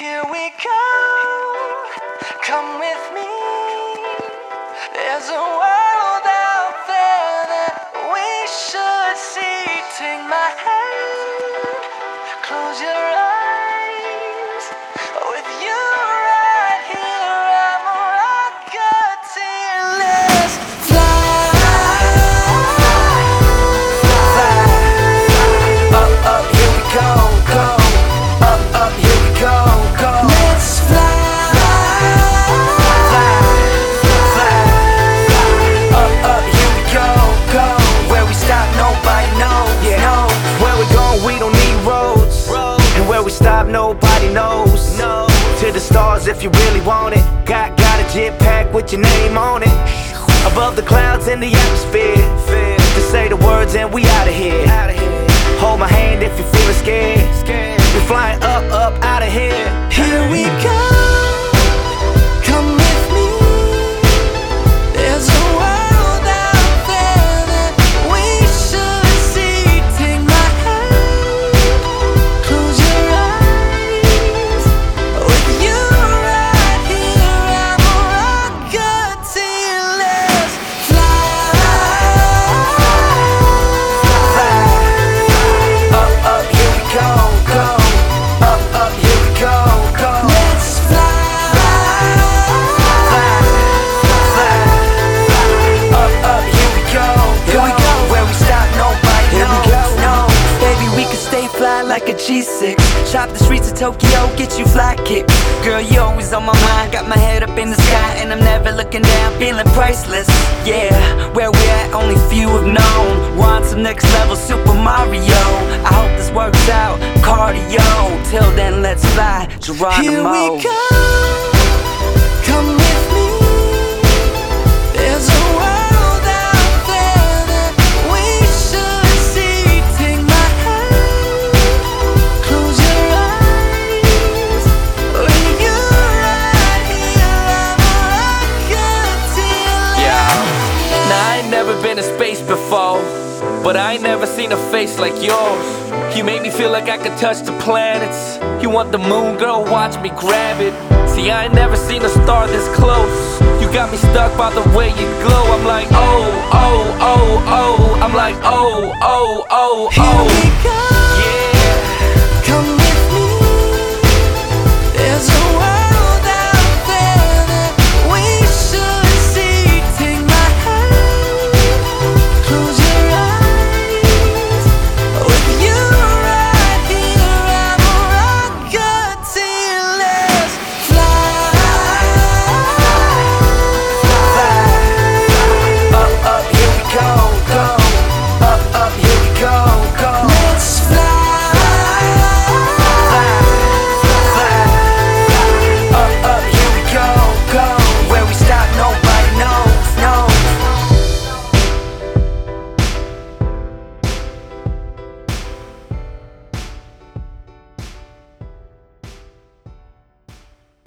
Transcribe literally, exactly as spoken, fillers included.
Here we go, come with me. There's a world out there that we should see. Take my hand, close your eyes. With you right here, I'm a rocketeer. Let's fly, fly. Up, up, here we go, go. Up, up, here we go, go. Let's fly, fly, fly. Up, up, here we go, go. Where we stop, nobody knows. Yeah, no. Where we going, we don't need roads. And where we stop, nobody knows. No. To the stars if you really want it. Got, got a jet pack with your name on it. Above the clouds in the atmosphere. To say the words and we out of here. Hold my hand if you're feeling scared. We're flying up, up, out of here. Here we go, come with me. There's a world out there that we should see. Take my hand, close your eyes. With you right here, I'm a rocketeer. Let's fly, Fly. Up, up, here we go, go. Up, up, here we go, go. let's fly, Fly, fly. Up, up, here we go, Here we go. Where we stop, nobody Here we knows. go. No. Baby, we can stay fly like a G six. Shop the streets of Tokyo, get you fly kicks. Girl, you always on my mind. Got my head up in the sky and I'm never looking down, feeling priceless. Yeah, where we at, only few have known. We're on some next level Super Mario. I hope this works out, cardio. Till then, let's fly, Geronimo. Here we go, come with me. There's a world out there that we should see. Take my hand, close your eyes. With you right here, I'm a rocketeer. Yeah. Now I ain't never been to space before, but I ain't never seen a face like yours. You make me feel like I could touch the planets. You want the moon, girl, watch me grab it. See, I ain't never seen a star this close. You got me stuck by the way you glow. I'm like, oh, oh, oh, oh. I'm like, oh, oh, oh, Here oh. we go,